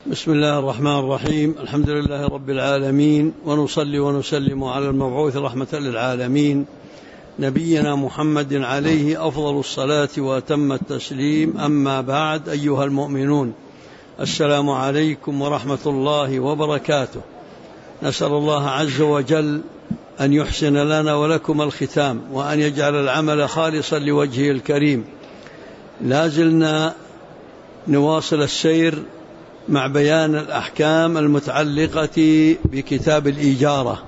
بسم الله الرحمن الرحيم. الحمد لله رب العالمين، ونصلي ونسلم على المبعوث رحمة للعالمين نبينا محمد عليه أفضل الصلاة وأتم التسليم. أما بعد، أيها المؤمنون، السلام عليكم ورحمة الله وبركاته. نسأل الله عز وجل أن يحسن لنا ولكم الختام، وأن يجعل العمل خالصا لوجهه الكريم. لازلنا نواصل السير مع بيان الأحكام المتعلقة بكتاب الإجارة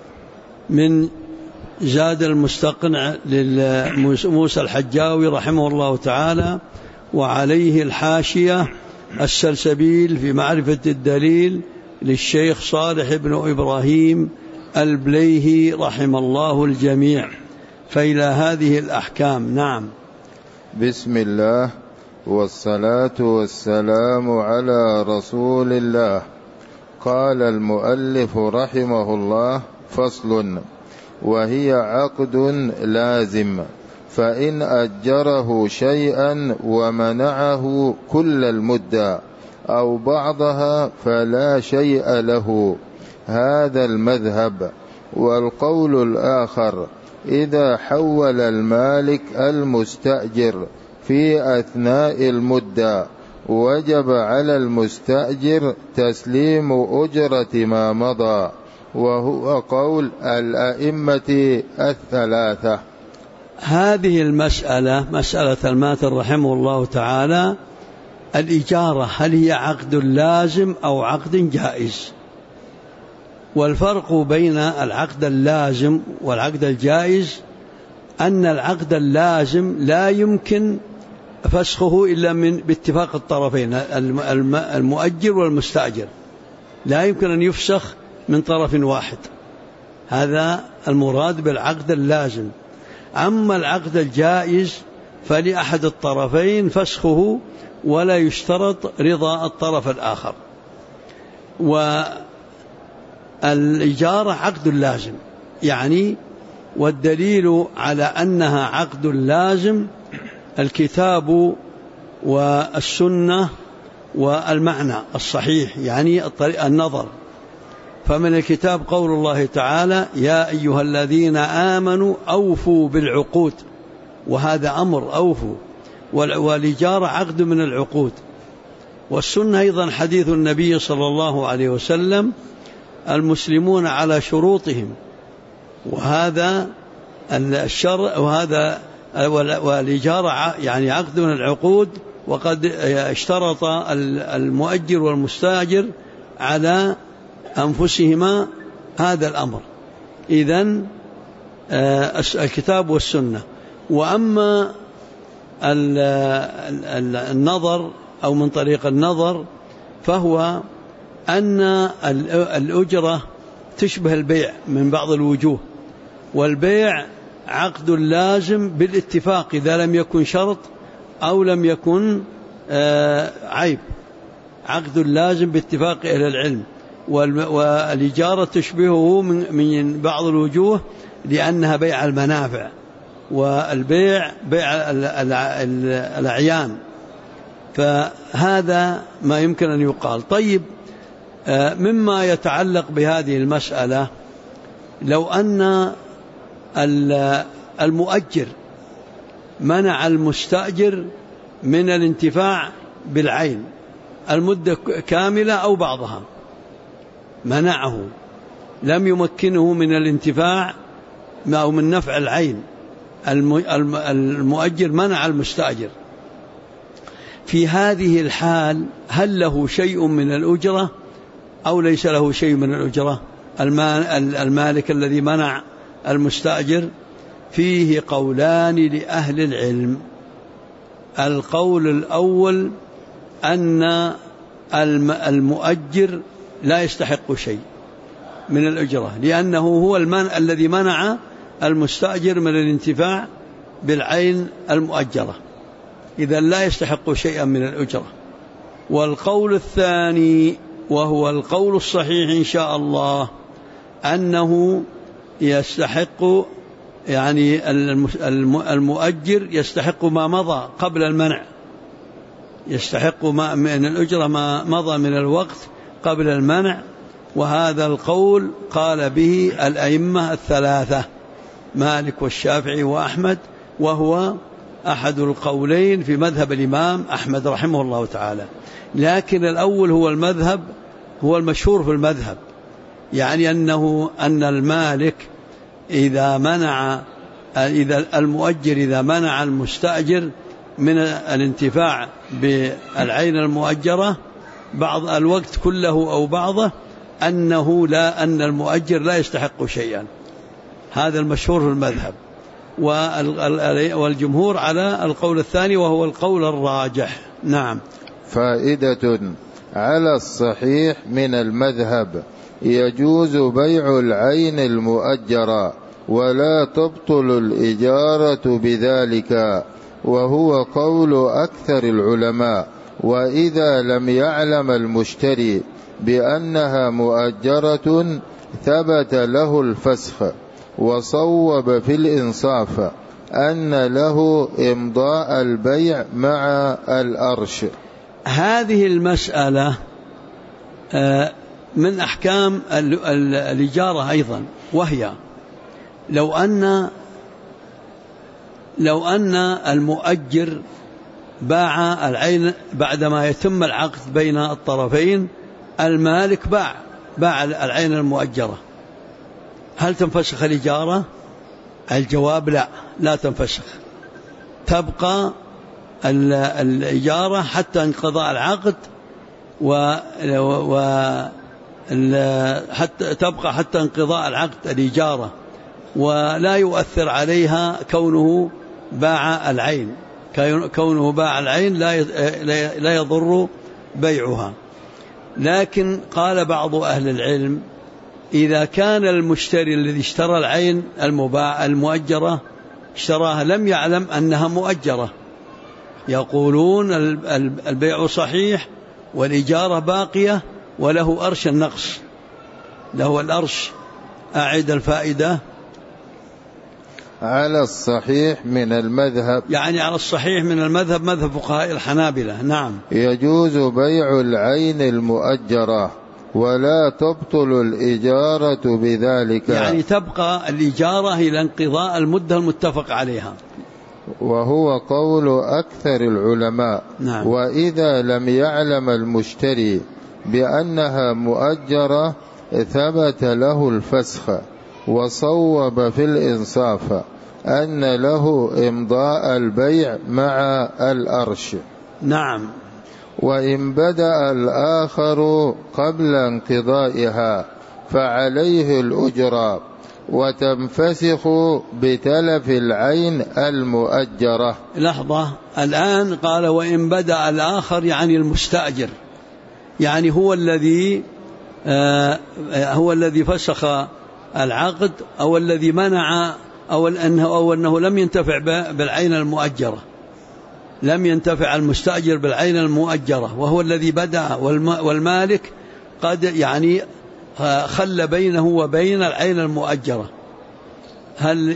من زاد المستقنع لموسى الحجاوي رحمه الله تعالى، وعليه الحاشية السلسبيل في معرفة الدليل للشيخ صالح بن إبراهيم البليهي رحم الله الجميع. فإلى هذه الأحكام. نعم. بسم الله والصلاة والسلام على رسول الله. قال المؤلف رحمه الله: فصل: وهي عقد لازم، فإن أجره شيئا ومنعه كل المدة أو بعضها فلا شيء له، هذا المذهب. والقول الآخر: إذا حول المالك المستأجر في أثناء المدة وجب على المستأجر تسليم أجرة ما مضى، وهو قول الأئمة الثلاثة. هذه المسألة مسألة الماتن رحمه الله تعالى، الإجارة هل هي عقد لازم أو عقد جائز؟ والفرق بين العقد اللازم والعقد الجائز أن العقد اللازم لا يمكن فسخه إلا باتفاق الطرفين، المؤجر والمستأجر، لا يمكن أن يفسخ من طرف واحد. هذا المراد بالعقد اللازم. أما العقد الجائز فلأحد الطرفين فسخه ولا يشترط رضا الطرف الآخر. والإجارة عقد لازم يعني، والدليل على أنها عقد لازم الكتاب والسنة والمعنى الصحيح، يعني النظر. فمن الكتاب قول الله تعالى: يا أيها الذين آمنوا أوفوا بالعقود، وهذا أمر أوفوا، والإجارة عقد من العقود. والسنة أيضا حديث النبي صلى الله عليه وسلم: المسلمون على شروطهم، وهذا الشرع، وهذا والإجارة يعني عقد من العقود، وقد اشترط المؤجر والمستأجر على أنفسهما هذا الأمر. إذن الكتاب والسنة. وأما النظر أو من طريق النظر فهو أن الأجرة تشبه البيع من بعض الوجوه، والبيع عقد لازم بالاتفاق إذا لم يكن شرط أو لم يكن عيب، عقد لازم باتفاق أهل العلم. والإجارة تشبهه من بعض الوجوه لأنها بيع المنافع، والبيع بيع الأعيان. فهذا ما يمكن أن يقال. طيب، مما يتعلق بهذه المسألة، لو أن المؤجر منع المستأجر من الانتفاع بالعين المدة كاملة أو بعضها، منعه، لم يمكنه من الانتفاع أو من نفع العين، المؤجر منع المستأجر، في هذه الحال هل له شيء من الأجرة أو ليس له شيء من الأجرة؟ المالك الذي منع المستأجر فيه قولان لأهل العلم. القول الأول أن المؤجر لا يستحق شيء من الأجرة، لأنه هو الذي منع المستأجر من الانتفاع بالعين المؤجرة، إذا لا يستحق شيئا من الأجرة. والقول الثاني، وهو القول الصحيح إن شاء الله، أنه يستحق، يعني المؤجر يستحق ما مضى قبل المنع، يستحق من الأجرة ما مضى من الوقت قبل المنع. وهذا القول قال به الأئمة الثلاثة مالك والشافعي وأحمد، وهو أحد القولين في مذهب الإمام أحمد رحمه الله تعالى. لكن الأول هو المذهب، هو المشهور في المذهب، يعني أن المالك إذا المؤجر إذا منع المستأجر من الانتفاع بالعين المؤجرة بعض الوقت كله أو بعضه، أن المؤجر لا يستحق شيئا. هذا المشهور في المذهب، والجمهور على القول الثاني وهو القول الراجح. نعم. فائدة: على الصحيح من المذهب يجوز بيع العين المؤجرة ولا تبطل الإجارة بذلك، وهو قول أكثر العلماء. وإذا لم يعلم المشتري بأنها مؤجرة ثبت له الفسخ، وصوب في الإنصاف أن له إمضاء البيع مع الأرش. هذه المسألة من أحكام الإجارة أيضا، وهي لو أن المؤجر باع العين بعدما يتم العقد بين الطرفين، المالك باع العين المؤجرة، هل تنفسخ الإجارة؟ الجواب لا تنفسخ، تبقى الإجارة حتى انقضاء العقد، حتى انقضاء العقد الإجارة، ولا يؤثر عليها كونه باع العين. كونه باع العين لا يضر بيعها. لكن قال بعض أهل العلم: إذا كان المشتري الذي اشترى العين المؤجرة اشتراها لم يعلم أنها مؤجرة، يقولون البيع صحيح والإجارة باقية وله أرش النقص، له الأرش. أعد الفائدة. على الصحيح من المذهب، يعني على الصحيح من المذهب، مذهب فقهاء الحنابلة. نعم. يجوز بيع العين المؤجرة ولا تبطل الإجارة بذلك، يعني تبقى الإجارة إلى انقضاء المدة المتفق عليها، وهو قول أكثر العلماء. نعم. وإذا لم يعلم المشتري بأنها مؤجرة ثبت له الفسخ، وصوب في الإنصاف أن له إمضاء البيع مع الأرش. نعم. وإن بدأ الآخر قبل انقضائها فعليه الأجرة، وتنفسخ بتلف العين المؤجرة. لحظة، الآن قال وإن بدأ الآخر، يعني المستأجر، يعني هو الذي فسخ العقد، أو الذي منع، أو أنه لم ينتفع بالعين المؤجرة، لم ينتفع المستأجر بالعين المؤجرة، وهو الذي بدأ، والمالك قد يعني خل بينه وبين العين المؤجرة. هل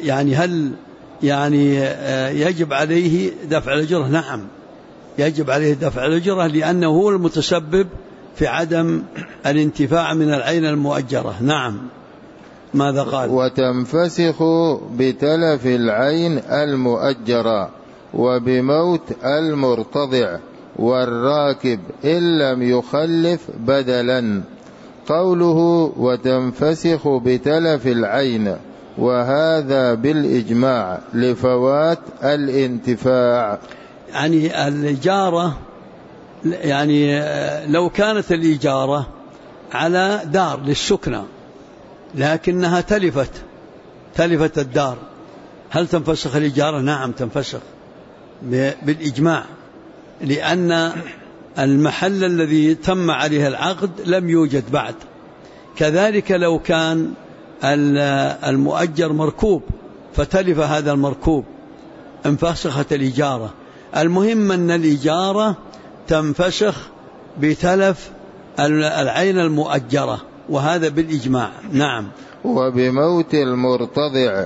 يجب عليه دفع الأجرة؟ نعم، يجب عليه دفع الأجرة، لأنه هو المتسبب في عدم الانتفاع من العين المؤجرة. نعم. ماذا قال؟ وتنفسخ بتلف العين المؤجرة وبموت المرتضع والراكب إن لم يخلف بدلا. قوله وتنفسخ بتلف العين، وهذا بالإجماع لفوات الانتفاع. يعني الإجارة، يعني لو كانت الإجارة على دار للسكنة لكنها تلفت الدار، هل تنفسخ الإجارة؟ نعم تنفسخ بالإجماع، لأن المحل الذي تم عليه العقد لم يوجد بعد. كذلك لو كان المؤجر مركوب فتلف هذا المركوب انفسخت الإجارة. المهم أن الإجارة تنفسخ بتلف العين المؤجرة، وهذا بالإجماع. نعم. وبموت المرتضع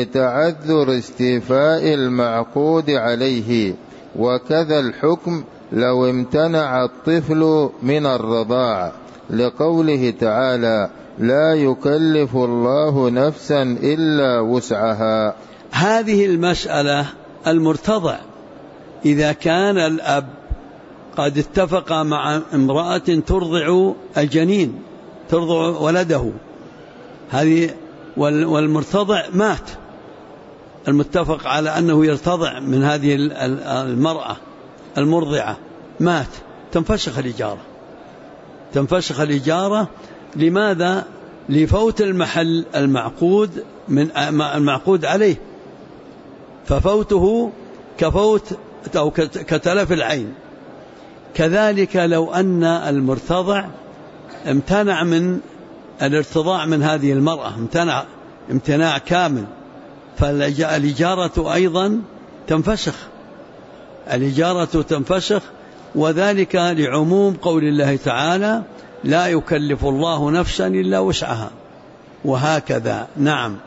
لتعذر استيفاء المعقود عليه، وكذا الحكم لو امتنع الطفل من الرضاع، لقوله تعالى: لا يكلف الله نفسا إلا وسعها. هذه المسألة المرتضع إذا كان الأب قد اتفق مع امرأة ترضع الجنين، ترضع ولده، هذه والمرتضع مات، المتفق على أنه يرتضع من هذه المرأة المرضعة مات، تنفسخ الإجارة. تنفسخ الإجارة. لماذا؟ لفوت المحل المعقود من المعقود عليه، ففوته كفوت أو كتلف العين. كذلك لو أن المرتضع امتنع من الارتضاع من هذه المرأة، امتناع كامل، فالإجارة أيضا تنفسخ، الإجارة تنفسخ، وذلك لعموم قول الله تعالى: لا يكلف الله نفسا إلا وسعها. وهكذا. نعم.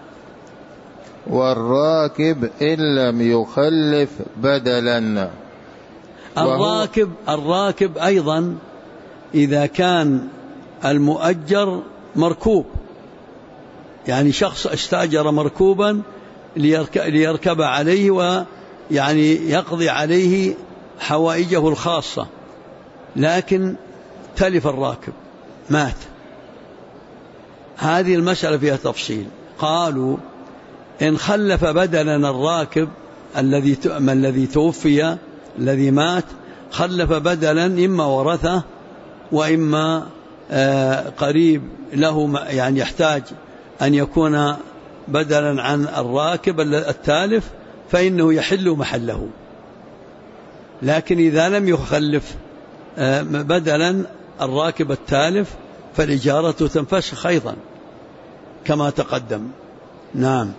والراكب إن لم يخلف بدلا. الراكب أيضا إذا كان المؤجر مركوب، يعني شخص استأجر مركوبا ليركب عليه ويعني يقضي عليه حوائجه الخاصة، لكن تلف الراكب مات، هذه المسألة فيها تفصيل. قالوا إن خلف بدلا الراكب الذي توفي الذي مات، خلف بدلا إما ورثه وإما قريب له، يعني يحتاج أن يكون بدلا عن الراكب التالف، فإنه يحل محله. لكن إذا لم يخلف بدلا الراكب التالف فالإجارة تنفسخ أيضا كما تقدم. نعم.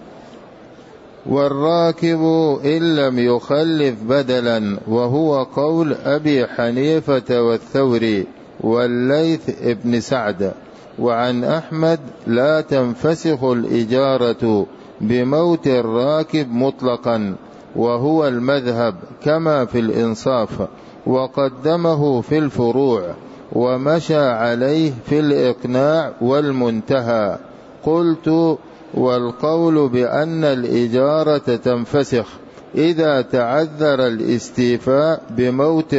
والراكب إن لم يخلف بدلا، وهو قول أبي حنيفة والثوري والليث ابن سعد. وعن أحمد لا تنفسخ الإجارة بموت الراكب مطلقا، وهو المذهب كما في الإنصاف، وقدمه في الفروع، ومشى عليه في الإقناع والمنتهى. قلت: والقول بأن الإجارة تنفسخ إذا تعذر الاستيفاء بموت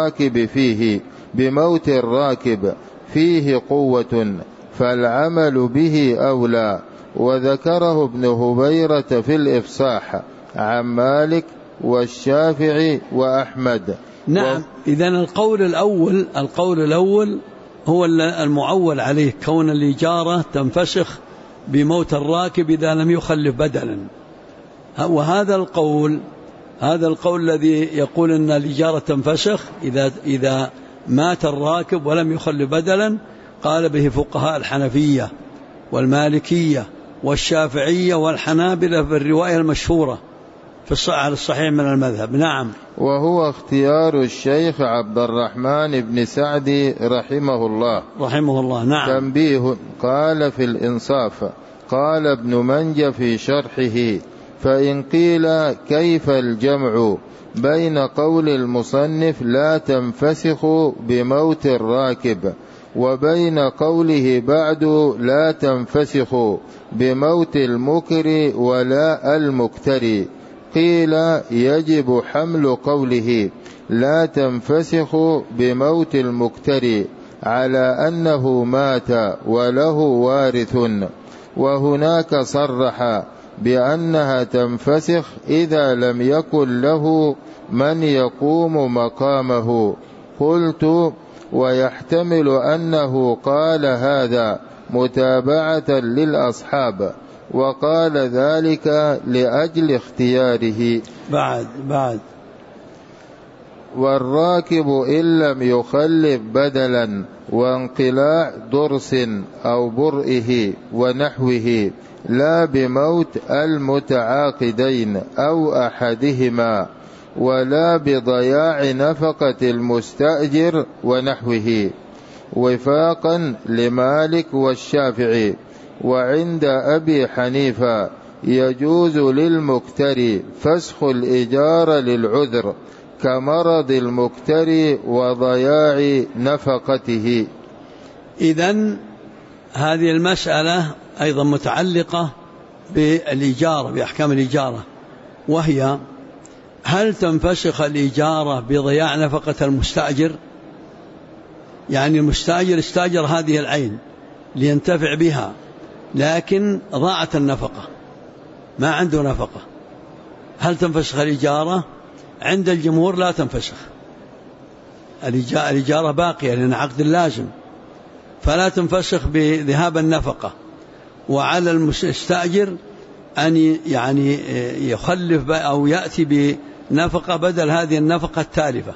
الراكب فيه قوة، فالعمل به أولى. وذكره ابن هبيرة في الإفصاح عن مالك والشافعي وأحمد. نعم. إذن القول الأول هو المعول عليه، كون الإجارة تنفسخ بموت الراكب إذا لم يخلف بدلا. وهذا القول الذي يقول أن الإجارة تنفسخ إذا مات الراكب ولم يخلف بدلا، قال به فقهاء الحنفية والمالكية والشافعية والحنابلة في الرواية المشهورة على الصحيح من المذهب. نعم. وهو اختيار الشيخ عبد الرحمن بن سعدي رحمه الله. نعم. تنبيه: قال في الإنصاف، قال ابن منجة في شرحه: فإن قيل كيف الجمع بين قول المصنف لا تنفسخ بموت الراكب وبين قوله بعد لا تنفسخ بموت المكر ولا المكتري، قيل يجب حمل قوله لا تنفسخ بموت المكتري على أنه مات وله وارث، وهناك صرح بأنها تنفسخ إذا لم يكن له من يقوم مقامه. قلت: ويحتمل أنه قال هذا متابعة للأصحاب، وقال ذلك لأجل اختياره. بعد. والراكب إن لم يخلف بدلا وانقلاع ضرس أو برئه ونحوه، لا بموت المتعاقدين أو أحدهما، ولا بضياع نفقة المستأجر ونحوه، وفاقا لمالك والشافعي. وعند أبي حنيفة يجوز للمكتري فسخ الإجارة للعذر كمرض المكتري وضياع نفقته. إذن هذه المسألة أيضا متعلقة بالإجارة، بأحكام الإجارة، وهي هل تنفسخ الإجارة بضياع نفقة المستأجر؟ يعني المستأجر استأجر هذه العين لينتفع بها، لكن ضاعت النفقة، ما عنده نفقة، هل تنفسخ الإجارة؟ عند الجمهور لا تنفسخ، الإجارة باقية لأن عقد لازم، فلا تنفسخ بذهاب النفقة. وعلى المستأجر أن يعني يخلف أو يأتي بنفقة بدل هذه النفقة التالفة.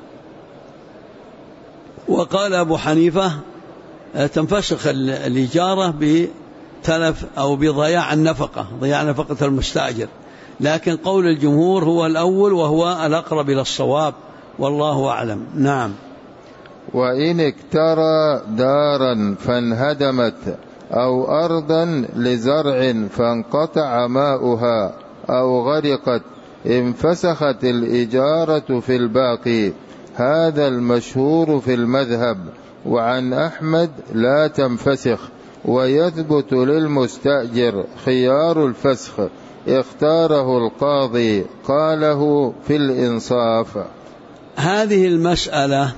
وقال أبو حنيفة تنفسخ الإجارة بتلف أو بضياع النفقة، ضياع نفقة المستأجر، لكن قول الجمهور هو الأول وهو الأقرب إلى الصواب، والله أعلم. نعم. وإن اكترى دارا فانهدمت أو أرضا لزرع فانقطع ماؤها أو غرقت انفسخت الإجارة في الباقي، هذا المشهور في المذهب، وعن أحمد لا تنفسخ، ويثبت للمستأجر خيار الفسخ، اختاره القاضي قاله في الإنصاف. هذه المسألة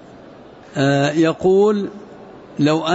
يقول لو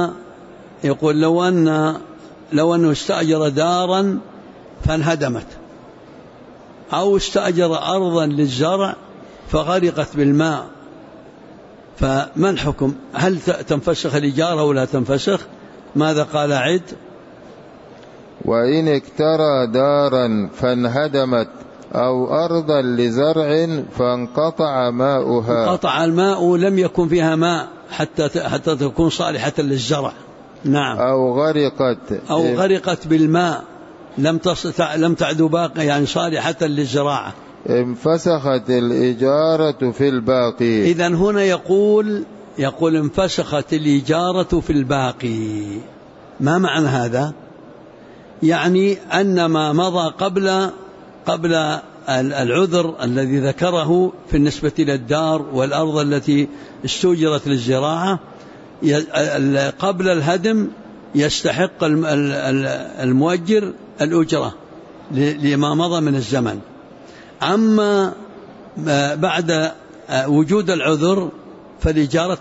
أنه استأجر دارا فانهدمت، أو استأجر أرضا للزرع فغرقت بالماء، فما الحكم؟ هل تنفسخ الإجارة ولا تنفسخ؟ ماذا قال عد؟ وإن اكترى دارا فانهدمت أو أرضا لزرع فانقطع ماؤها. انقطع الماء، لم يكن فيها ماء حتى تكون صالحة للزرع. نعم. أو غرقت بالماء، لم تعد باقي يعني صالحة للزراعة، انفسخت الإجارة في الباقي. إذن هنا يقول انفسخت الإجارة في الباقي. ما معنى هذا؟ يعني أن ما مضى قبل العذر الذي ذكره في النسبة إلى الدار والأرض التي استؤجرت للزراعة قبل الهدم يستحق المؤجر الأجرة لما مضى من الزمن. أما بعد وجود العذر فالإجارة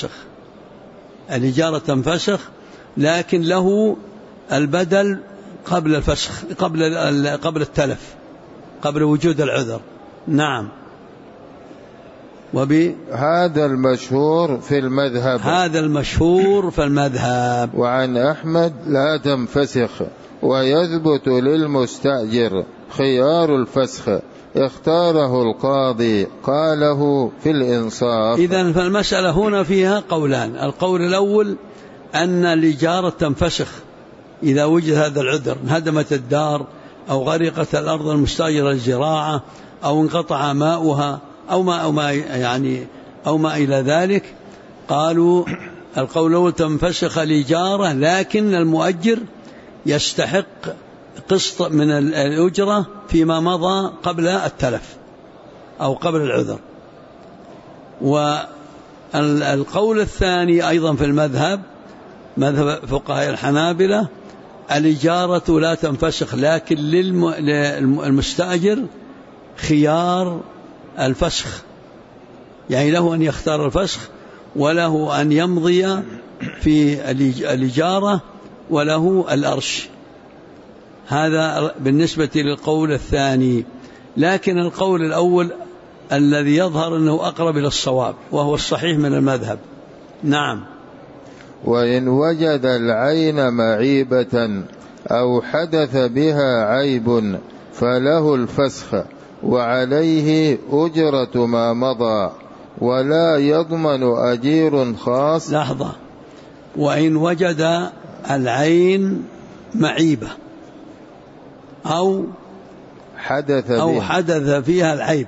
تنفسخ، لكن له البدل قبل الفسخ، قبل التلف، قبل وجود العذر. نعم. هذا المشهور في المذهب. وعن أحمد لا تنفسخ، ويثبت للمستأجر خيار الفسخ، اختاره القاضي قاله في الإنصاف. إذن فالمسألة هنا فيها قولان. القول الأول أن الإجارة تنفسخ إذا وجد هذا العذر، انهدمت الدار أو غرقت الأرض المستأجرة للزراعة أو انقطع ماؤها أو ما إلى ذلك. قالوا القول الأول تنفسخ الإجارة، لكن المؤجر يستحق قسط من الأجرة فيما مضى قبل التلف أو قبل العذر. والقول الثاني أيضا في المذهب، مذهب فقهاء الحنابلة، الإجارة لا تنفسخ، لكن للمستأجر خيار الفسخ، يعني له أن يختار الفسخ وله أن يمضي في الإجارة وله الأرش. هذا بالنسبة للقول الثاني. لكن القول الأول الذي يظهر أنه أقرب إلى الصواب وهو الصحيح من المذهب. نعم. وإن وجد العين معيبة أو حدث بها عيب فله الفسخ، وعليه أجرة ما مضى، ولا يضمن أجير خاص. لحظة. وإن وجد العين معيبة أو حدث فيها العيب،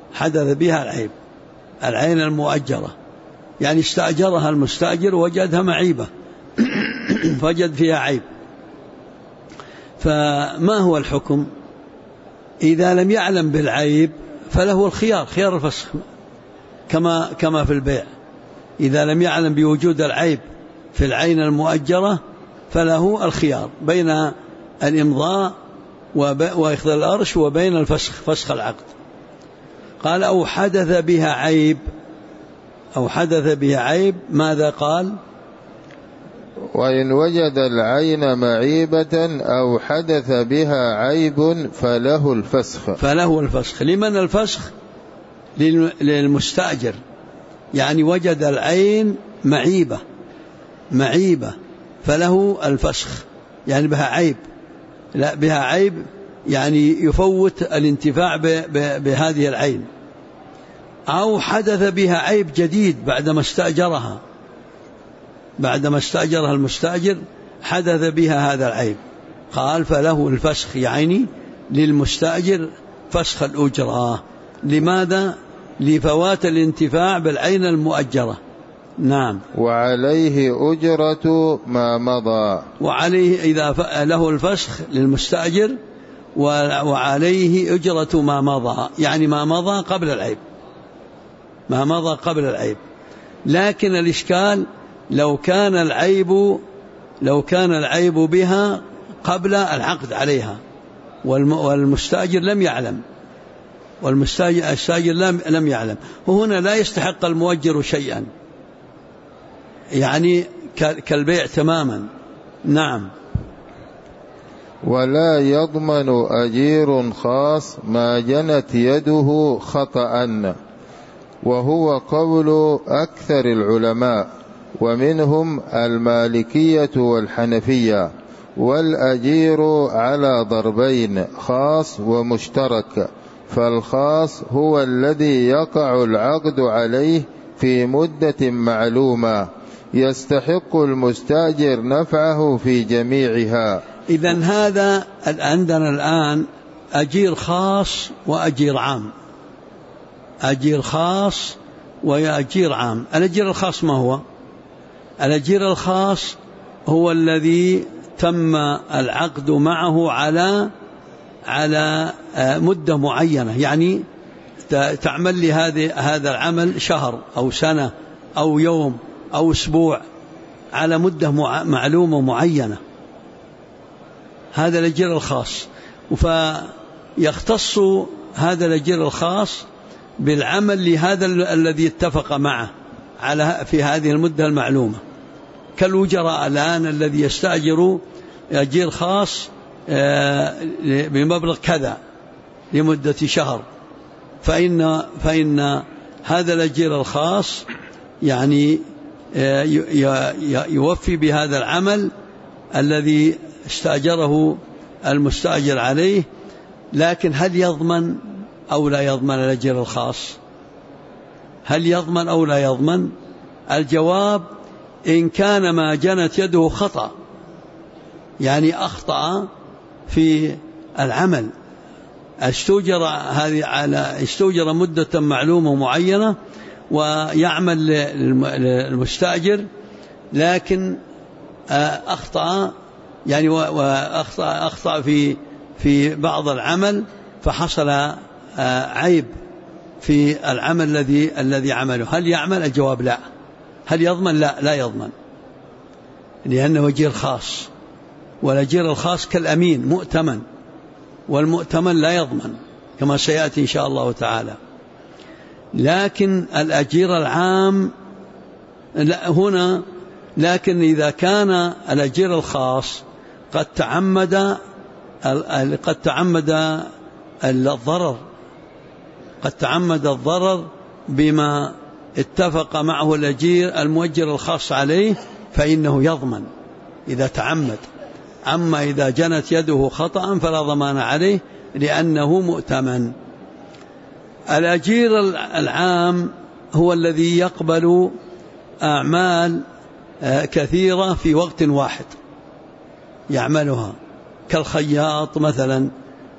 العين المؤجرة، يعني استأجرها المستأجر وجدها معيبة فوجد فيها عيب، فما هو الحكم؟ إذا لم يعلم بالعيب فله الخيار، خيار الفسخ كما في البيع. إذا لم يعلم بوجود العيب في العين المؤجرة فله الخيار بين الإمضاء وإخذ الأرش وبين الفسخ، فسخ العقد. قال أو حدث بها عيب، أو حدث بها عيب، ماذا قال؟ وإن وجد العين معيبة أو حدث بها عيب فله الفسخ. فله الفسخ. لمن الفسخ؟ للمستأجر، يعني وجد العين معيبة فله الفسخ، يعني بها عيب، لا بها عيب يعني يفوت الانتفاع بهذه العين. أو حدث بها عيب جديد بعدما استأجرها، بعدما استأجرها المستأجر حدث بها هذا العيب، قال فله الفسخ، يعني للمستأجر فسخ الأجرة. لماذا؟ لفوات الانتفاع بالعين المؤجرة. نعم. وعليه أجرة ما مضى. وعليه إذا له الفسخ للمستأجر وعليه أجرة ما مضى، يعني ما مضى قبل العيب، ما مضى قبل العيب. لكن الإشكال لو كان العيب بها قبل العقد عليها والمستأجر لم يعلم، والمستأجر لم يعلم، وهنا لا يستحق المؤجر شيئا، يعني كالبيع تماما. نعم. ولا يضمن أجير خاص ما جنت يده خطأ، وهو قول أكثر العلماء، ومنهم المالكية والحنفية. والأجير على ضربين، خاص ومشترك. فالخاص هو الذي يقع العقد عليه في مدة معلومة يستحق المستأجر نفعه في جميعها. إذن هذا عندنا الآن أجير خاص وأجير عام، أجير خاص وأجير عام. الأجير الخاص ما هو؟ الأجير الخاص هو الذي تم العقد معه على مدة معينة، يعني تعمل لي هذا العمل شهر أو سنة أو يوم أو أسبوع، على مدة معلومة معينة، هذا الأجير الخاص. فيختص هذا الأجير الخاص بالعمل لهذا الذي اتفق معه في هذه المدة المعلومة، كالوجراء الآن الذي يستأجر أجير خاص بمبلغ كذا لمدة شهر، فإن هذا الأجير الخاص يعني يوفي بهذا العمل الذي استأجره المستأجر عليه. لكن هل يضمن أو لا يضمن الأجير الخاص؟ هل يضمن أو لا يضمن؟ الجواب إن كان ما جنت يده خطأ، يعني أخطأ في العمل، استوجر مدة معلومة معينة ويعمل للمستأجر، لكن أخطأ، يعني أخطأ في بعض العمل فحصل عيب في العمل الذي عمله. هل يعمل؟ الجواب لا. هل يضمن؟ لا يضمن، لأنه أجير خاص، والأجير الخاص كالأمين مؤتمن، والمؤتمن لا يضمن كما سيأتي إن شاء الله تعالى. لكن الأجير العام هنا، لكن إذا كان الأجير الخاص قد تعمد الضرر، قد تعمد الضرر بما اتفق معه الأجير المؤجر الخاص عليه، فإنه يضمن إذا تعمد. أما إذا جنت يده خطأ فلا ضمان عليه لأنه مؤتمن. الأجير العام هو الذي يقبل أعمال كثيرة في وقت واحد يعملها، كالخياط مثلا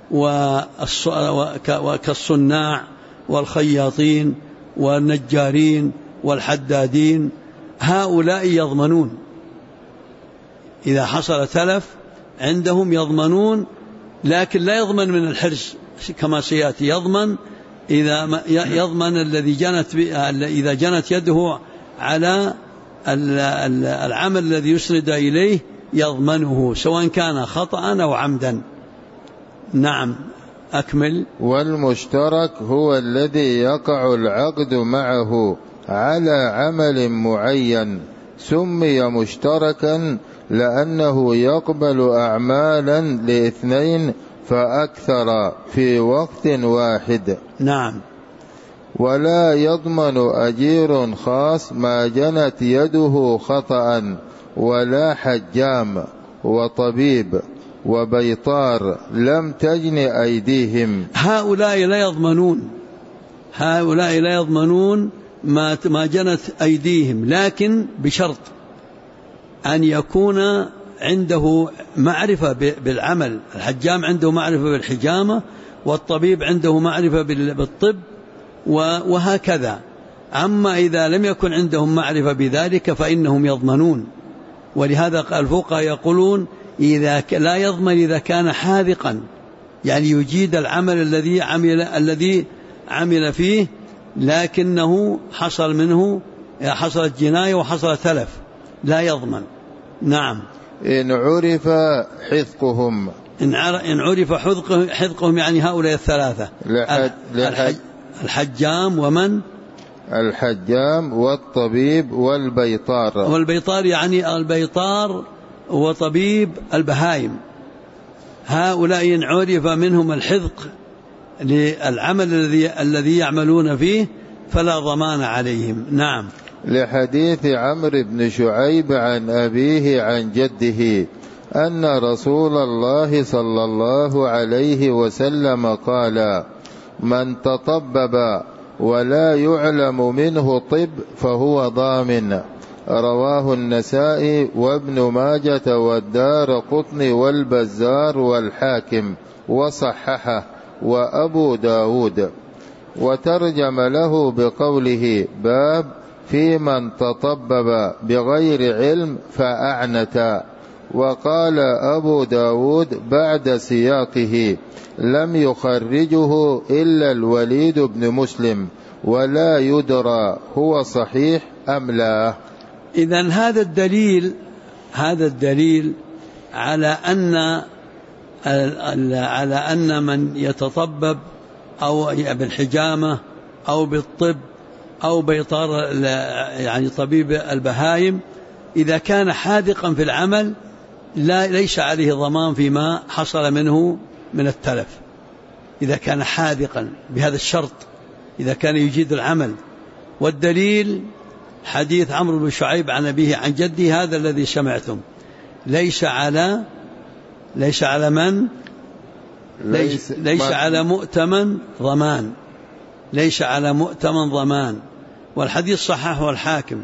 وكالصناع والخياطين والنجارين والحدادين، هؤلاء يضمنون إذا حصل تلف عندهم، يضمنون، لكن لا يضمن من الحرز كما سيأتي، يضمن يضمن إذا جنت يده على العمل الذي يسند إليه يضمنه سواء كان خطأ أو عمدا. نعم أكمل. والمشترك هو الذي يقع العقد معه على عمل معين، سمي مشتركا لأنه يقبل أعمالا لاثنين فأكثر في وقت واحد. نعم. ولا يضمن أجير خاص ما جنت يده خطأ، ولا حجام وطبيب وبيطار لم تجن أيديهم. هؤلاء لا يضمنون ما جنت أيديهم، لكن بشرط أن يكون عنده معرفة بالعمل. الحجام عنده معرفة بالحجامة، والطبيب عنده معرفة بالطب، وهكذا. أما إذا لم يكن عندهم معرفة بذلك فإنهم يضمنون. ولهذا الفقهاء يقولون لا يضمن إذا كان حاذقا، يعني يجيد العمل الذي عمل فيه لكنه حصلت جناية وحصل تلف، لا يضمن. نعم. إن عرف حذقهم، إن عرف حذقهم يعني هؤلاء الثلاثة، الحجام ومن؟ الحجام والطبيب والبيطار يعني البيطار وطبيب البهائم. هؤلاء إن عرف منهم الحذق للعمل الذي يعملون فيه فلا ضمان عليهم. نعم. لحديث عمرو بن شعيب عن أبيه عن جده أن رسول الله صلى الله عليه وسلم قال: من تطبب ولا يعلم منه طب فهو ضامن. رواه النسائي وابن ماجة والدارقطني والبزار والحاكم، وصححه وأبو داود. وترجم له بقوله: باب في من تطبب بغير علم فأعنت. وقال أبو داود بعد سياقه: لم يخرجه إلا الوليد بن مسلم، ولا يدرى هو صحيح أم لا. إذن هذا الدليل على أن من يتطبب أو بالحجامة أو بالطب أو بيطار يعني طبيب البهائم إذا كان حاذقا في العمل ليس عليه ضمان فيما حصل منه من التلف، إذا كان حاذقا بهذا الشرط، إذا كان يجيد العمل. والدليل حديث عمرو بن شعيب عن أبيه عن جده، هذا الذي سمعتم. ليس على من؟ ليس على مؤتمن ضمان، ليس على مؤتمن ضمان. والحديث صححه الحاكم،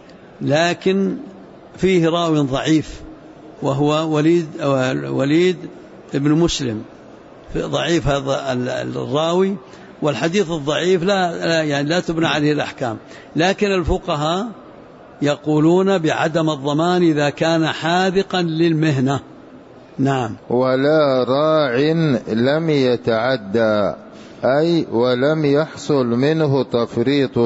لكن فيه راوي ضعيف وهو وليد ابن مسلم، ضعيف هذا الراوي. والحديث الضعيف لا تبنى عليه الأحكام، لكن الفقهاء يقولون بعدم الضمان إذا كان حاذقا للمهنة. نعم. ولا راع لم يتعدى، أي ولم يحصل منه تفريط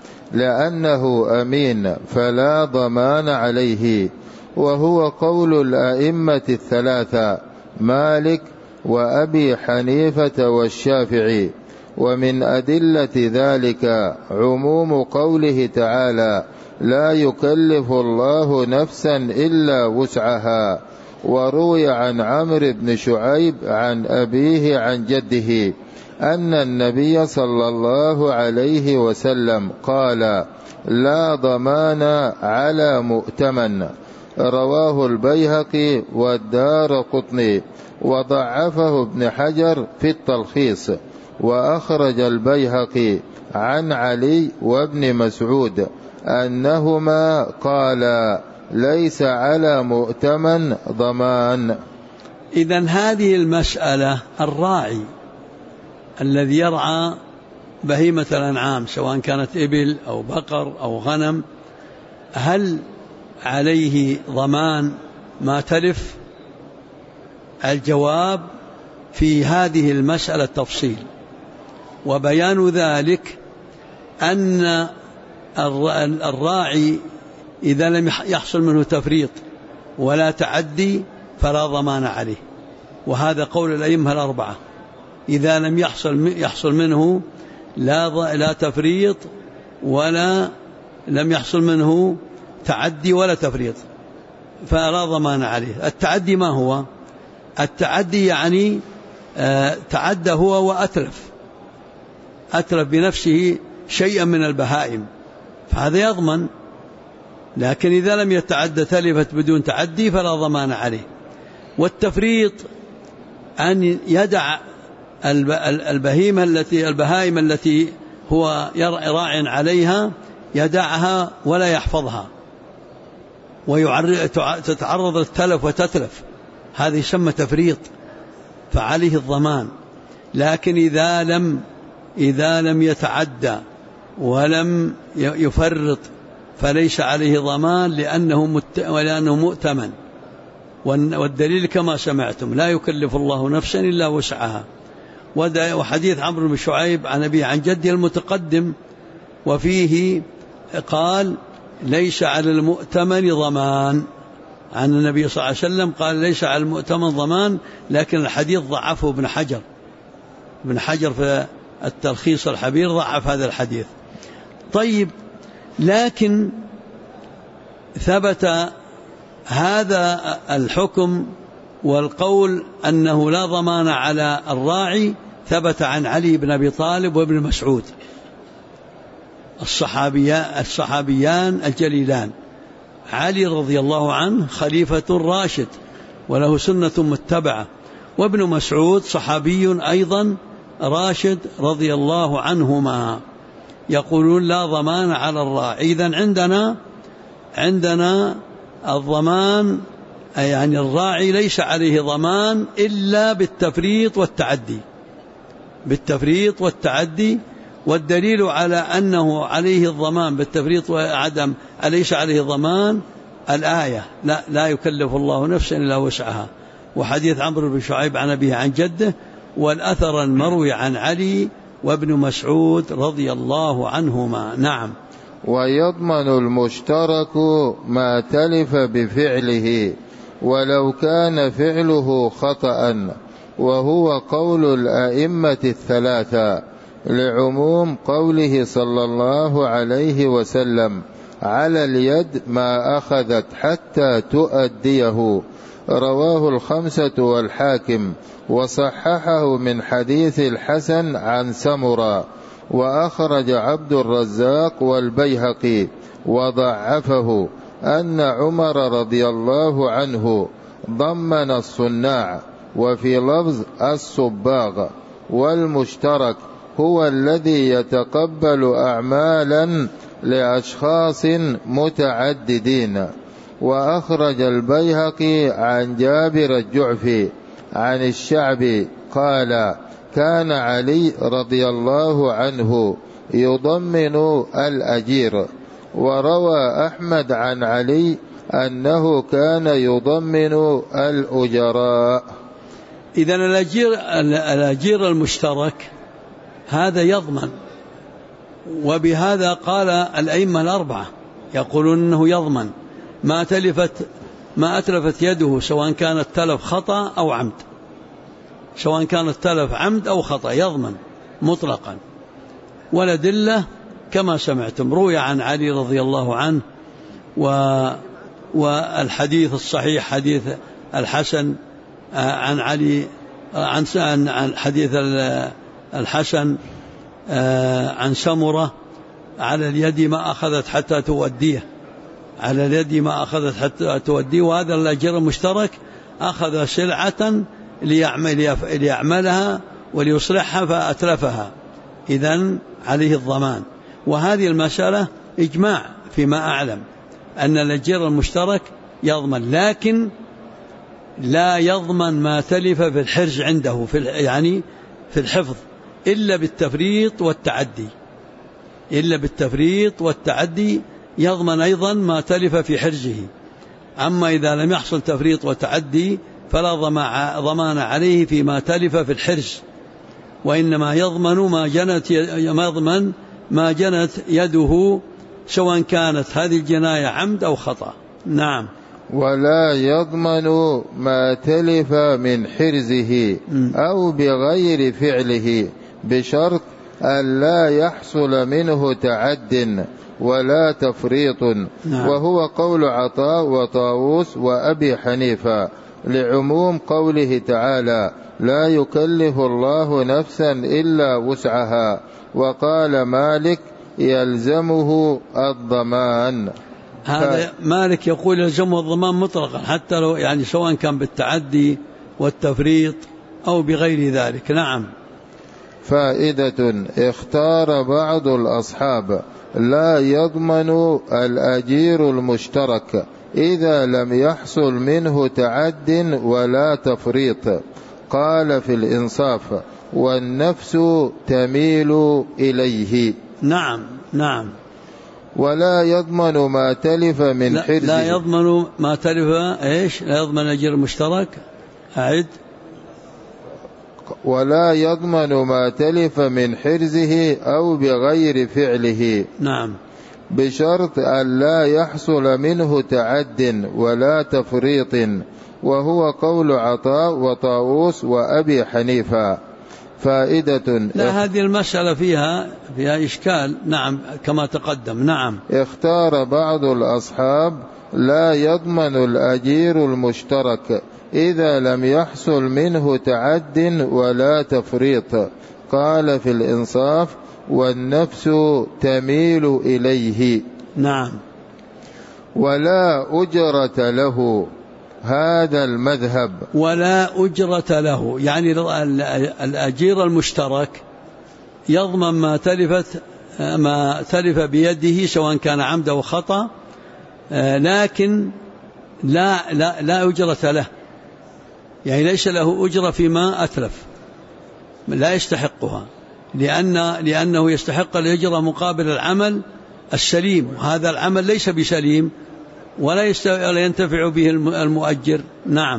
لأنه أمين فلا ضمان عليه، وهو قول الأئمة الثلاثة مالك وأبي حنيفة والشافعي. ومن أدلة ذلك عموم قوله تعالى: لا يكلف الله نفسا إلا وسعها. وروي عن عمرو بن شعيب عن أبيه عن جده أن النبي صلى الله عليه وسلم قال: لا ضمان على مؤتمن. رواه البيهقي والدارقطني، وضعفه ابن حجر في التلخيص. وأخرج البيهقي عن علي وابن مسعود أنهما قالا: ليس على مؤتمن ضمان. إذن هذه المسألة الراعي الذي يرعى بهيمة الأنعام سواء كانت إبل أو بقر أو غنم، هل عليه ضمان ما تلف؟ الجواب في هذه المسألة تفصيل. وبيان ذلك أن الراعي إذا لم يحصل منه تفريط ولا تعدي فلا ضمان عليه، وهذا قول الأئمة الأربعة. إذا لم يحصل منه لا تفريط ولا لم يحصل منه تعدي ولا تفريط فلا ضمان عليه. التعدي ما هو؟ التعدي يعني تعدى هو وأتلف بنفسه شيئا من البهائم، فهذا يضمن. لكن إذا لم يتعدى تلفت بدون تعدي فلا ضمان عليه. والتفريط أن يدع البهائم التي هو راع عليها يدعها ولا يحفظها وتتعرض للتلف وتتلف، هذا يسمى تفريط فعليه الضمان. لكن إذا لم يتعدى ولم يفرط فليس عليه ضمان لأنه مؤتمن. والدليل كما سمعتم لا يكلف الله نفسا إلا وسعها. وحديث عمرو بن شعيب عن أبيه عن جده المتقدم وفيه قال ليس على المؤتمن ضمان، عن النبي صلى الله عليه وسلم قال ليس على المؤتمن ضمان، لكن الحديث ضعفه ابن حجر في التلخيص الحبير ضعف هذا الحديث. طيب، لكن ثبت هذا الحكم والقول أنه لا ضمان على الراعي ثبت عن علي بن أبي طالب وابن مسعود الصحابيان الجليلان. علي رضي الله عنه خليفة راشد وله سنة متبعة، وابن مسعود صحابي أيضا راشد رضي الله عنهما، يقولون لا ضمان على الراعي. إذن عندنا الضمان، يعني الراعي ليس عليه ضمان إلا بالتفريط والتعدي. والدليل على أنه عليه الضمان بالتفريط وعدم ليس عليه ضمان الآية لا يكلف الله نفسا إلا وسعها، وحديث عمرو بن شعيب عن أبيه عن جده، والأثر المروي عن علي وابن مسعود رضي الله عنهما. نعم. ويضمن المشترك ما تلف بفعله ولو كان فعله خطأ، وهو قول الأئمة الثلاثة لعموم قوله صلى الله عليه وسلم على اليد ما أخذت حتى تؤديه، رواه الخمسة والحاكم، وصححه من حديث الحسن عن سمرة، وأخرج عبد الرزاق والبيهقي، وضعفه أن عمر رضي الله عنه ضمن الصناع، وفي لفظ الصباغ. والمشترك هو الذي يتقبل أعمالا لأشخاص متعددين. وأخرج البيهقي عن جابر الجعفي عن الشعبي قال كان علي رضي الله عنه يضمن الأجير. وروى أحمد عن علي أنه كان يضمن الأجراء. إذن الأجير المشترك هذا يضمن، وبهذا قال الأئمة الأربعة يقولون أنه يضمن ما أتلفت يده، سواء كان التلف خطأ أو عمد، سواء كان التلف عمد أو خطأ يضمن مطلقا. والأدلة كما سمعتم روي عن علي رضي الله عنه، والحديث الصحيح حديث الحسن عن علي عن حديث الحسن عن سمرة على اليد ما أخذت حتى توديه، على اليد ما أخذت حتى توديه. وهذا الأجر المشترك أخذ سلعة ليعملها وليصلحها فأتلفها، إذن عليه الضمان. وهذه المسألة إجماع فيما أعلم أن الأجر المشترك يضمن، لكن لا يضمن ما تلف في الحرز عنده يعني في الحفظ إلا بالتفريط والتعدي يضمن أيضا ما تلف في حرزه. أما إذا لم يحصل تفريط وتعدي فلا ضمان عليه فيما تلف في الحرز، وإنما يضمن ما جنت يده، سواء كانت هذه الجناية عمد أو خطأ. نعم. ولا يضمن ما تلف من حرزه أو بغير فعله بشرط أن لا يحصل منه تعد ولا تفريط. نعم. وهو قول عطاء وطاووس وأبي حنيفة، لعموم قوله تعالى: لا يكلف الله نفسا إلا وسعها. وقال مالك: يلزمه الضمان. هذا مالك يقول يلزمه الضمان مطلقا، حتى لو يعني سواء كان بالتعدي والتفريط أو بغير ذلك. نعم. فائدة: اختار بعض الأصحاب لا يضمن الأجير المشترك إذا لم يحصل منه تعد ولا تفريط. قال في الإنصاف: والنفس تميل إليه. نعم. نعم. ولا يضمن ما تلف من حرزه. لا يضمن ما تلف إيش؟ لا يضمن الأجير المشترك. أعد. ولا يضمن ما تلف من حرزه أو بغير فعله. نعم. بشرط أن لا يحصل منه تعد ولا تفريط. وهو قول عطاء وطاووس وأبي حنيفة. فائدة: لا، هذه المسألة فيها إشكال. نعم، كما تقدم. نعم. اختار بعض الأصحاب لا يضمن الأجير المشترك إذا لم يحصل منه تعد ولا تفريط. قال في الإنصاف: والنفس تميل إليه. نعم. ولا أجرة له. هذا المذهب. ولا أجرة له، يعني الأجير المشترك يضمن ما تلف بيده سواء كان عمد أو خطأ، لكن لا أجرة له، يعني ليس له أجرة فيما أتلف، لا يستحقها، لأنه يستحق الأجرة مقابل العمل السليم، وهذا العمل ليس بسليم ولا ينتفع به المؤجر. نعم.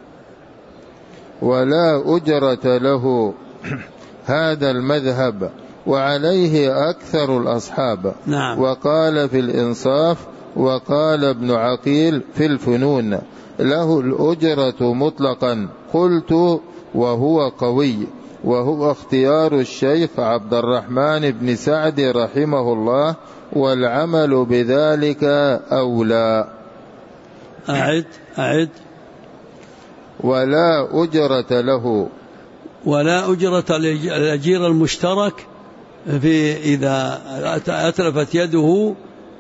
ولا أجرة له. هذا المذهب وعليه أكثر الأصحاب. نعم. وقال في الإنصاف وقال ابن عقيل في الفنون: له الأجرة مطلقا. قلت: وهو قوي، وهو اختيار الشيخ عبد الرحمن بن سعد رحمه الله، والعمل بذلك أولى. أعد. ولا أجرة له. ولا أجرة الأجير المشترك إذا أتلفت يده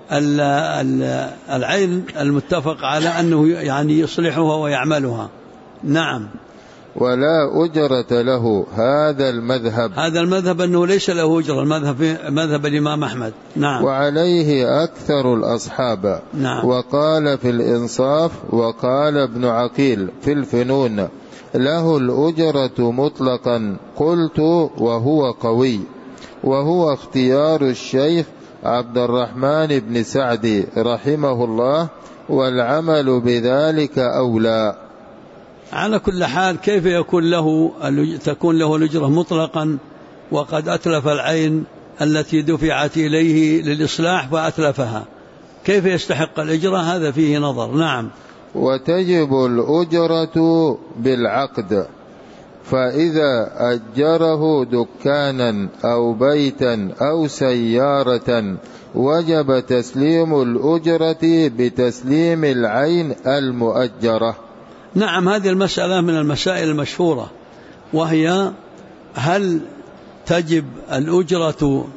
العين المتفق على أنه يعني يصلحها ويعملها. نعم. ولا أجرة له. هذا المذهب أنه ليس له أجرة، مذهب الإمام أحمد. نعم. وعليه أكثر الأصحاب. نعم. وقال في الإنصاف وقال ابن عقيل في الفنون: له الأجرة مطلقا. قلت: وهو قوي، وهو اختيار الشيخ عبد الرحمن بن سعد رحمه الله، والعمل بذلك أولى. على كل حال، كيف تكون له الأجرة مطلقا وقد أتلف العين التي دفعت إليه للإصلاح فأتلفها؟ كيف يستحق الأجرة؟ هذا فيه نظر. نعم. وتجب الأجرة بالعقد، فإذا أجره دكانا أو بيتا أو سيارة وجب تسليم الأجرة بتسليم العين المؤجرة. نعم. هذه المسألة من المسائل المشهورة، وهي: هل تجب الأجرة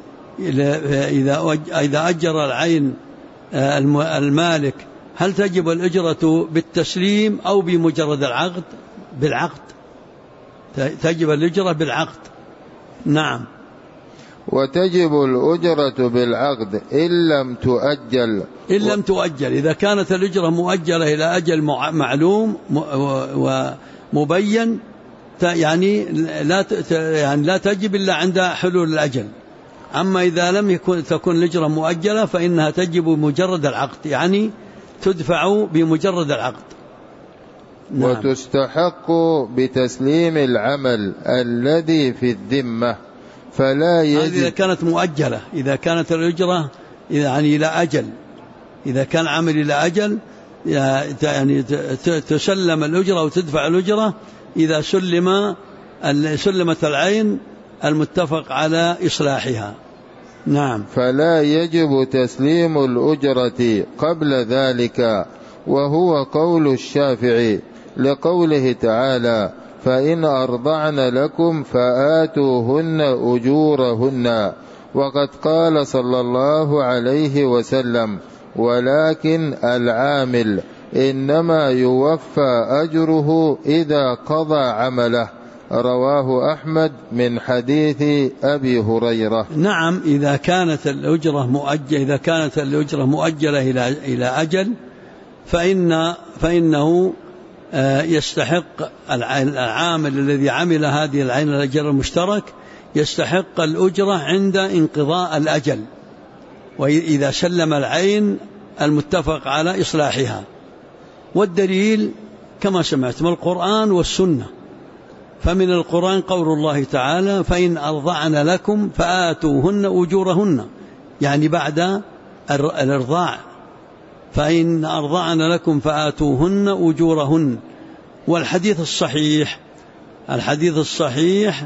إذا أجر العين المالك، هل تجب الأجرة بالتسليم أو بمجرد العقد؟ بالعقد، تجب الأجرة بالعقد. نعم. وتجب الأجرة بالعقد إن لم تؤجل. إذا كانت الأجرة مؤجلة إلى أجل معلوم ومبين، يعني لا تجب إلا عند حلول الأجل. أما إذا لم تكن الأجرة مؤجلة فإنها تجب بمجرد العقد، يعني تدفع بمجرد العقد. نعم. وتستحق بتسليم العمل الذي في الذمة، فلا يجب. إذا كانت مؤجلة، إذا كانت الأجرة يعني إلى أجل، إذا كان عمل إلى أجل يعني تسلم الأجرة وتدفع الأجرة إذا سلمت العين المتفق على إصلاحها. نعم. فلا يجب تسليم الأجرة قبل ذلك، وهو قول الشافعي لقوله تعالى: فإن أرضعن لكم فآتوهن أجورهن. وقد قال صلى الله عليه وسلم: ولكن العامل إنما يوفى أجره إذا قضى عمله. رواه أحمد من حديث أبي هريرة. نعم. إذا كانت الأجرة مؤجلة إلى أجل فإنه يستحق العامل الذي عمل هذه العين الأجر المشترك يستحق الأجرة عند انقضاء الأجل، وإذا سلم العين المتفق على إصلاحها. والدليل كما سمعتم القرآن والسنة. فمن القرآن قول الله تعالى: فإن أرضعن لكم فآتوهن أجورهن، يعني بعد الإرضاع. فإن أرضعن لكم فآتوهن أجورهن. والحديث الصحيح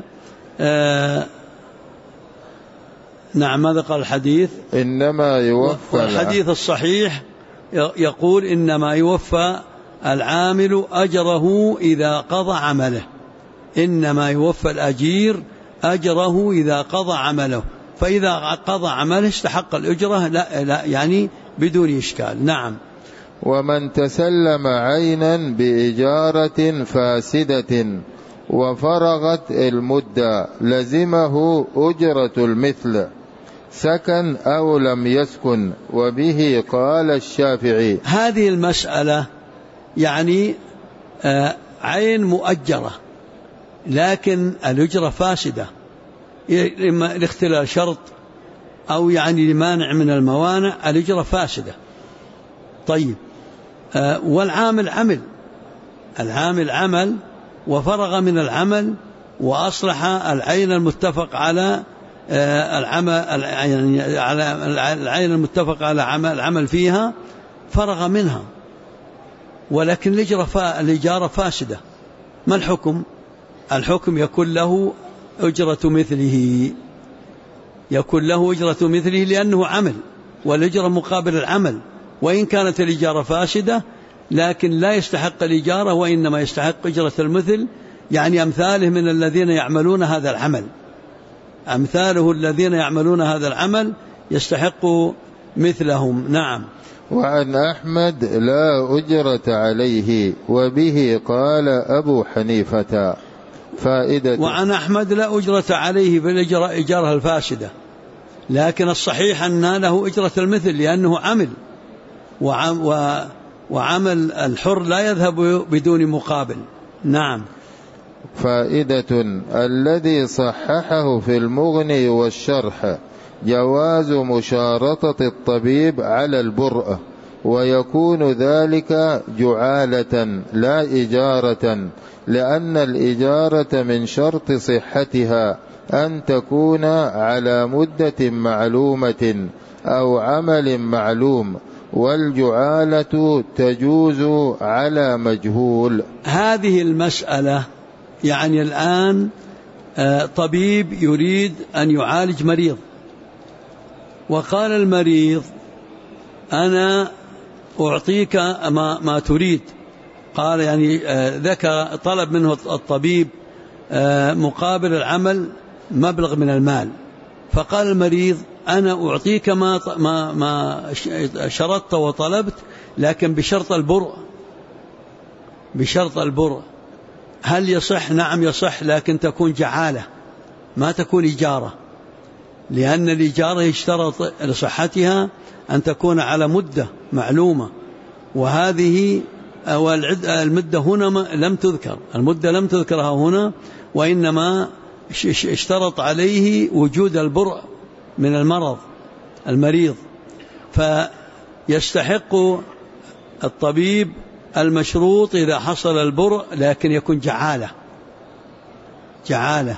نعم، ماذا قال الحديث؟ إنما يوفى. الحديث الصحيح يقول: إنما يوفى العامل أجره إذا قضى عمله. إنما يوفى الأجير أجره إذا قضى عمله، فإذا قضى عمله استحق الأجرة لا يعني بدون إشكال. نعم. ومن تسلم عينا بإجارة فاسدة وفرغت المدة لزمه أجرة المثل، سكن أو لم يسكن، وبه قال الشافعي. هذه المسألة يعني عين مؤجرة لكن الأجرة فاسدة، إما لاختلال شرط أو يعني لمانع من الموانع، الأجرة فاسدة. طيب، والعامل عمل وفرغ من العمل وأصلح العين المتفق على العين المتفق على العمل فيها، فرغ منها، ولكن الإجارة فاسدة. ما الحكم؟ الحكم يكون له أجرة مثله، لأنه عمل، والأجرة مقابل العمل. وإن كانت الإجارة فاسدة لكن لا يستحق الإجارة، وإنما يستحق أجرة المثل، يعني أمثاله من الذين يعملون هذا العمل يستحق مثلهم. نعم. وعن أحمد لا أجرة عليه، وبه قال أبو حنيفة. فائدة. وعن أحمد لا أجرة عليه في الإجارة الفاسدة، لكن الصحيح أن له أجرة المثل لأنه عمل، وعمل الحر لا يذهب بدون مقابل. نعم. فائدة. الذي صححه في المغني والشرح جواز مشارطة الطبيب على البرء، ويكون ذلك جعالة لا إجارة، لأن الإجارة من شرط صحتها أن تكون على مدة معلومة أو عمل معلوم، والجعالة تجوز على مجهول. هذه المسألة يعني الآن طبيب يريد أن يعالج مريض، وقال المريض: أنا أعطيك ما تريد. قال يعني طلب منه الطبيب مقابل العمل مبلغ من المال، فقال المريض: أنا أعطيك ما شرطت وطلبت، لكن بشرط البرء. هل يصح؟ نعم يصح، لكن تكون جعالة ما تكون إجارة، لأن الإجارة يشترط لصحتها أن تكون على مدة معلومة، وهذه المدة هنا المدة لم تذكرها هنا، وإنما اشترط عليه وجود البرء من المريض، فيستحق الطبيب المشروط إذا حصل البرء لكن يكون جعالة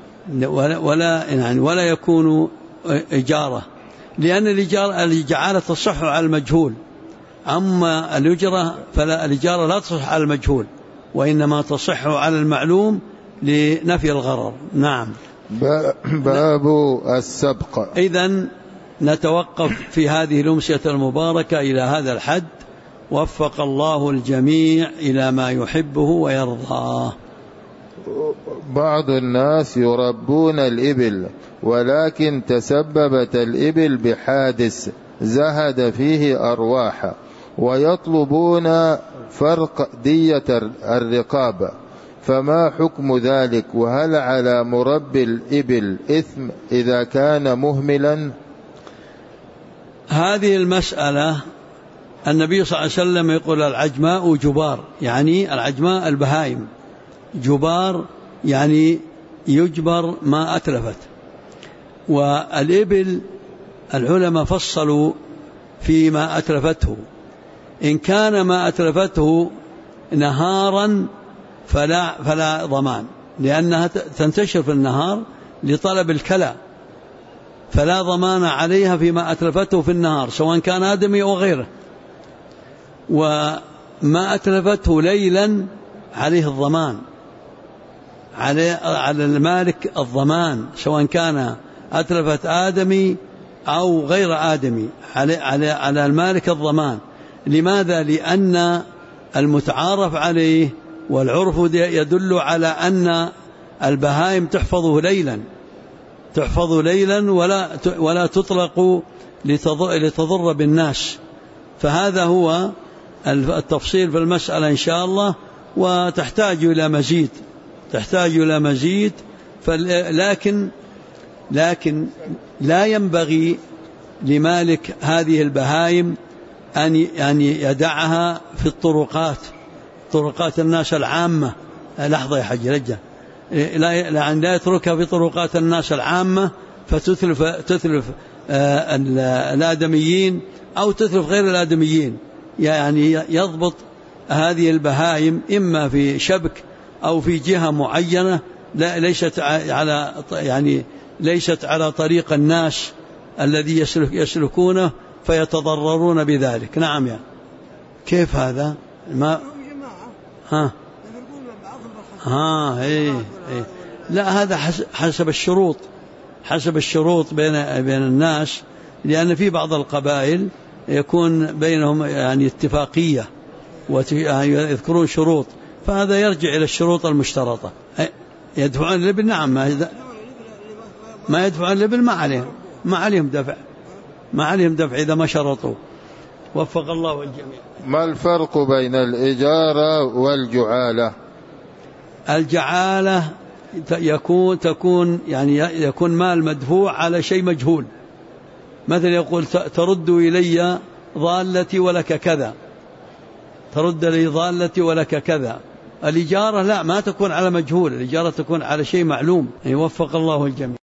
ولا يكون إجارة، لأن الجعالة تصح على المجهول، أما الأجرة فلا، الإجارة لا تصح على المجهول وإنما تصح على المعلوم لنفي الغرر. نعم. باب السبق. إذن نتوقف في هذه الأمسية المباركة إلى هذا الحد، وفق الله الجميع إلى ما يحبه ويرضاه. بعض الناس يربون الإبل، ولكن تسببت الإبل بحادث زهد فيه أرواح، ويطلبون فرق دية الرقاب، فما حكم ذلك؟ وهل على مربي الإبل إثم إذا كان مهملا؟ هذه المسألة النبي صلى الله عليه وسلم يقول العجماء جبار، يعني العجماء البهائم، جبار يعني يجبر ما أتلفت. والإبل العلماء فصلوا فيما أتلفته، إن كان ما أتلفته نهارا فلا ضمان، لأنها تنتشر في النهار لطلب الكلى، فلا ضمان عليها فيما أتلفته في النهار سواء كان آدمي أو غيره. وما أتلفته ليلا عليه الضمان، على المالك الضمان سواء كان أتلفت آدمي أو غير آدمي، على المالك الضمان. لماذا؟ لأن المتعارف عليه والعرف يدل على أن البهائم تحفظ ليلا ولا تطلق لتضر بالناس. فهذا هو التفصيل في المسألة إن شاء الله، وتحتاج إلى مزيد، لكن لا ينبغي لمالك هذه البهائم أن يدعها في طرقات الناس العامة. لحظة يا حج رجع، لا يتركها في طرقات الناس العامة فتتلف الآدميين أو تتلف غير الآدميين. يعني يضبط هذه البهائم إما في شبك أو في جهة معينة، ليست على طريق الناس الذي يسلكونه فيتضررون بذلك. نعم يا كيف هذا؟ ما لا، هذا حسب الشروط بين الناس، لأن في بعض القبائل يكون بينهم يعني اتفاقية ويذكرون شروط، فهذا يرجع إلى الشروط المشترطة. يدفعون الإبل، نعم، ما يدفعون الإبل ما عليهم دفع إذا ما شرطوا. وفق الله الجميع. ما الفرق بين الإجارة والجعالة؟ الجعالة يكون مال مدفوع على شيء مجهول، مثل يقول ترد إلي ضالتي ولك كذا، ترد لي ضالتي ولك كذا. الإجارة لا، ما تكون على مجهول، الإجارة تكون على شيء معلوم. يوفق الله الجميع.